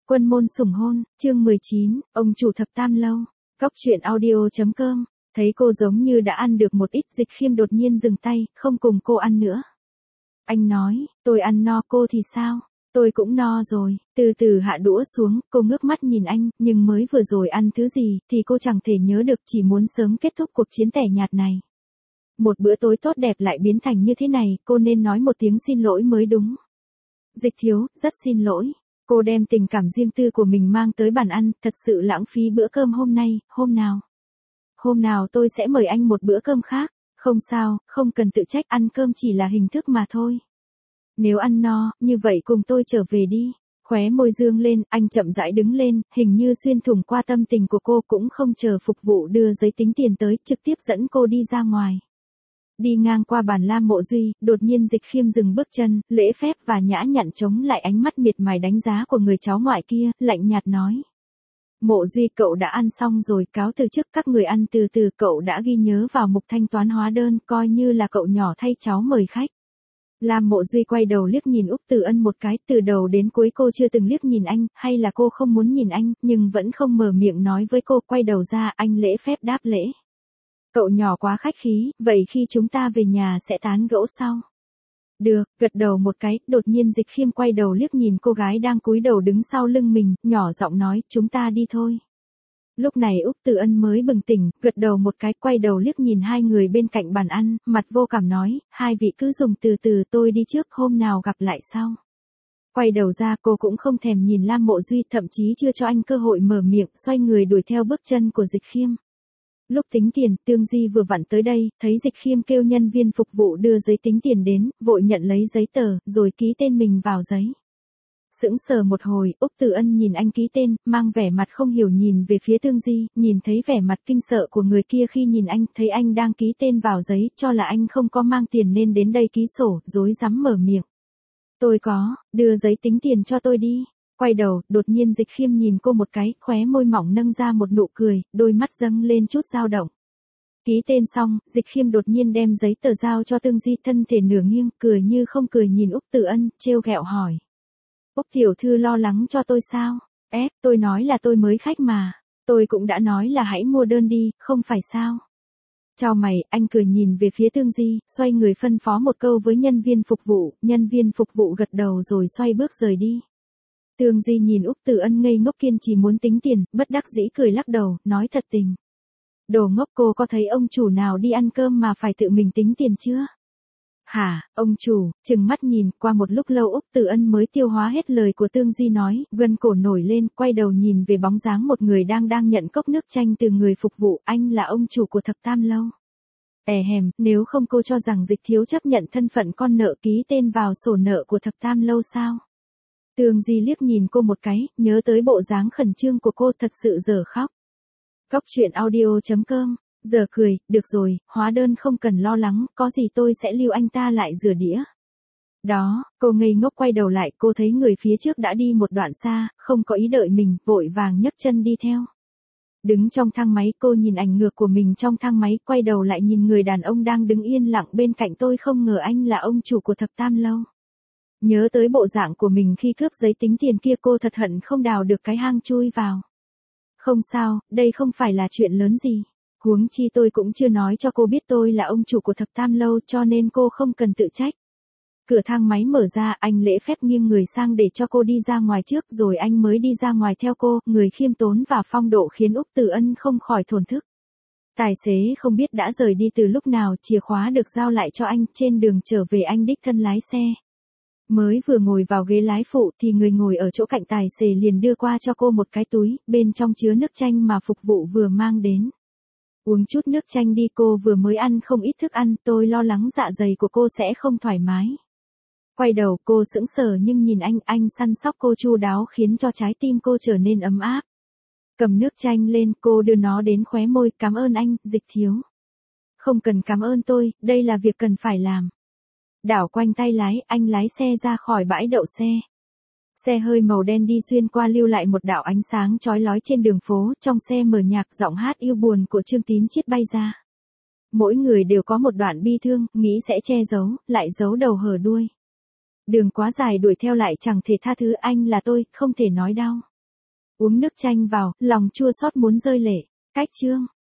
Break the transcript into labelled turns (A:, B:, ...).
A: Quân môn sủng hôn, chương 19, ông chủ thập tam lâu. Cóc truyện audio.com. Thấy cô giống như đã ăn được một ít, Dịch Khiêm đột nhiên dừng tay, không cùng cô ăn nữa. Anh nói, tôi ăn no, cô thì sao? Tôi cũng no rồi. Từ từ hạ đũa xuống, cô ngước mắt nhìn anh, nhưng mới vừa rồi ăn thứ gì thì cô chẳng thể nhớ được, chỉ muốn sớm kết thúc cuộc chiến tẻ nhạt này. Một bữa tối tốt đẹp lại biến thành như thế này, cô nên nói một tiếng xin lỗi mới đúng. Dịch thiếu, rất xin lỗi. Cô đem tình cảm riêng tư của mình mang tới bàn ăn, thật sự lãng phí bữa cơm hôm nay, hôm nào. Hôm nào tôi sẽ mời anh một bữa cơm khác. Không sao, không cần tự trách, ăn cơm chỉ là hình thức mà thôi. Nếu ăn no, như vậy cùng tôi trở về đi. Khóe môi dương lên, anh chậm rãi đứng lên, hình như xuyên thủng qua tâm tình của cô, cũng không chờ phục vụ đưa giấy tính tiền tới, trực tiếp dẫn cô đi ra ngoài. Đi ngang qua bàn Lam Mộ Duy, đột nhiên Dịch Khiêm dừng bước chân, lễ phép và nhã nhặn chống lại ánh mắt miệt mài đánh giá của người cháu ngoại kia, lạnh nhạt nói. Mộ Duy, cậu đã ăn xong rồi, cáo từ trước, các người ăn từ từ, cậu đã ghi nhớ vào mục thanh toán hóa đơn, coi như là cậu nhỏ thay cháu mời khách. Lam Mộ Duy quay đầu liếc nhìn Úc Từ Ân một cái, từ đầu đến cuối cô chưa từng liếc nhìn anh, hay là cô không muốn nhìn anh, nhưng vẫn không mở miệng nói với cô, quay đầu ra, anh lễ phép đáp lễ. Cậu nhỏ quá khách khí, vậy khi chúng ta về nhà sẽ tán gẫu sau. Được, gật đầu một cái, đột nhiên Dịch Khiêm quay đầu liếc nhìn cô gái đang cúi đầu đứng sau lưng mình, nhỏ giọng nói, chúng ta đi thôi. Lúc này Úc Từ Ân mới bừng tỉnh, gật đầu một cái, quay đầu liếc nhìn hai người bên cạnh bàn ăn, mặt vô cảm nói, hai vị cứ dùng từ từ, tôi đi trước, hôm nào gặp lại sau. Quay đầu ra, cô cũng không thèm nhìn Lam Mộ Duy, thậm chí chưa cho anh cơ hội mở miệng, xoay người đuổi theo bước chân của Dịch Khiêm. Lúc tính tiền, Tương Di vừa vặn tới đây, thấy Dịch Khiêm kêu nhân viên phục vụ đưa giấy tính tiền đến, vội nhận lấy giấy tờ, rồi ký tên mình vào giấy. Sững sờ một hồi, Úc Từ Ân nhìn anh ký tên, mang vẻ mặt không hiểu nhìn về phía Tương Di, nhìn thấy vẻ mặt kinh sợ của người kia khi nhìn anh, thấy anh đang ký tên vào giấy, cho là anh không có mang tiền nên đến đây ký sổ, rối rắm mở miệng. Tôi có, đưa giấy tính tiền cho tôi đi. Quay đầu, đột nhiên Dịch Khiêm nhìn cô một cái, khóe môi mỏng nâng ra một nụ cười, đôi mắt dâng lên chút dao động. Ký tên xong, Dịch Khiêm đột nhiên đem giấy tờ giao cho Tương Di, thân thể nửa nghiêng, cười như không cười nhìn Úc Từ Ân, trêu ghẹo hỏi. Úc tiểu thư lo lắng cho tôi sao? Tôi nói là tôi mới khách mà. Tôi cũng đã nói là hãy mua đơn đi, không phải sao? Chào mày, anh cười nhìn về phía Tương Di, xoay người phân phó một câu với nhân viên phục vụ gật đầu rồi xoay bước rời đi. Tương Di nhìn Úc Từ Ân ngây ngốc kiên trì muốn tính tiền, bất đắc dĩ cười lắc đầu, nói thật tình. Đồ ngốc, cô có thấy ông chủ nào đi ăn cơm mà phải tự mình tính tiền chưa? Hả, ông chủ, chừng mắt nhìn, qua một lúc lâu Úc Từ Ân mới tiêu hóa hết lời của Tương Di nói, gân cổ nổi lên, quay đầu nhìn về bóng dáng một người đang nhận cốc nước chanh từ người phục vụ, anh là ông chủ của thập tam lâu. Nếu không cô cho rằng Dịch thiếu chấp nhận thân phận con nợ ký tên vào sổ nợ của thập tam lâu sao? Tương Di liếc nhìn cô một cái, nhớ tới bộ dáng khẩn trương của cô, thật sự dở khóc. Cóc truyện audio.com, giờ cười, được rồi, hóa đơn không cần lo lắng, có gì tôi sẽ lưu anh ta lại rửa đĩa. Đó, cô ngây ngốc quay đầu lại, cô thấy người phía trước đã đi một đoạn xa, không có ý đợi mình, vội vàng nhấc chân đi theo. Đứng trong thang máy, cô nhìn ảnh ngược của mình trong thang máy, quay đầu lại nhìn người đàn ông đang đứng yên lặng bên cạnh, tôi không ngờ anh là ông chủ của thập tam lâu. Nhớ tới bộ dạng của mình khi cướp giấy tính tiền kia, cô thật hận không đào được cái hang chui vào. Không sao, đây không phải là chuyện lớn gì. Huống chi tôi cũng chưa nói cho cô biết tôi là ông chủ của thập tam lâu, cho nên cô không cần tự trách. Cửa thang máy mở ra, anh lễ phép nghiêng người sang để cho cô đi ra ngoài trước, rồi anh mới đi ra ngoài theo cô, người khiêm tốn và phong độ khiến Úc Từ Ân không khỏi thổn thức. Tài xế không biết đã rời đi từ lúc nào, chìa khóa được giao lại cho anh, trên đường trở về anh đích thân lái xe. Mới vừa ngồi vào ghế lái phụ thì người ngồi ở chỗ cạnh tài xế liền đưa qua cho cô một cái túi, bên trong chứa nước chanh mà phục vụ vừa mang đến. Uống chút nước chanh đi, cô vừa mới ăn không ít thức ăn, tôi lo lắng dạ dày của cô sẽ không thoải mái. Quay đầu, cô sững sờ nhưng nhìn anh săn sóc cô chu đáo khiến cho trái tim cô trở nên ấm áp. Cầm nước chanh lên, cô đưa nó đến khóe môi, cảm ơn anh, Dịch thiếu. Không cần cảm ơn tôi, đây là việc cần phải làm. Đảo quanh tay lái, anh lái xe ra khỏi bãi đậu xe. Xe hơi màu đen đi xuyên qua, lưu lại một đạo ánh sáng chói lói trên đường phố, trong xe mở nhạc, giọng hát yêu buồn của Trương Tín Chiết bay ra. Mỗi người đều có một đoạn bi thương, nghĩ sẽ che giấu, lại giấu đầu hở đuôi. Đường quá dài đuổi theo lại chẳng thể tha thứ, anh là tôi, không thể nói đau. Uống nước chanh vào, lòng chua xót muốn rơi lệ. Cách chương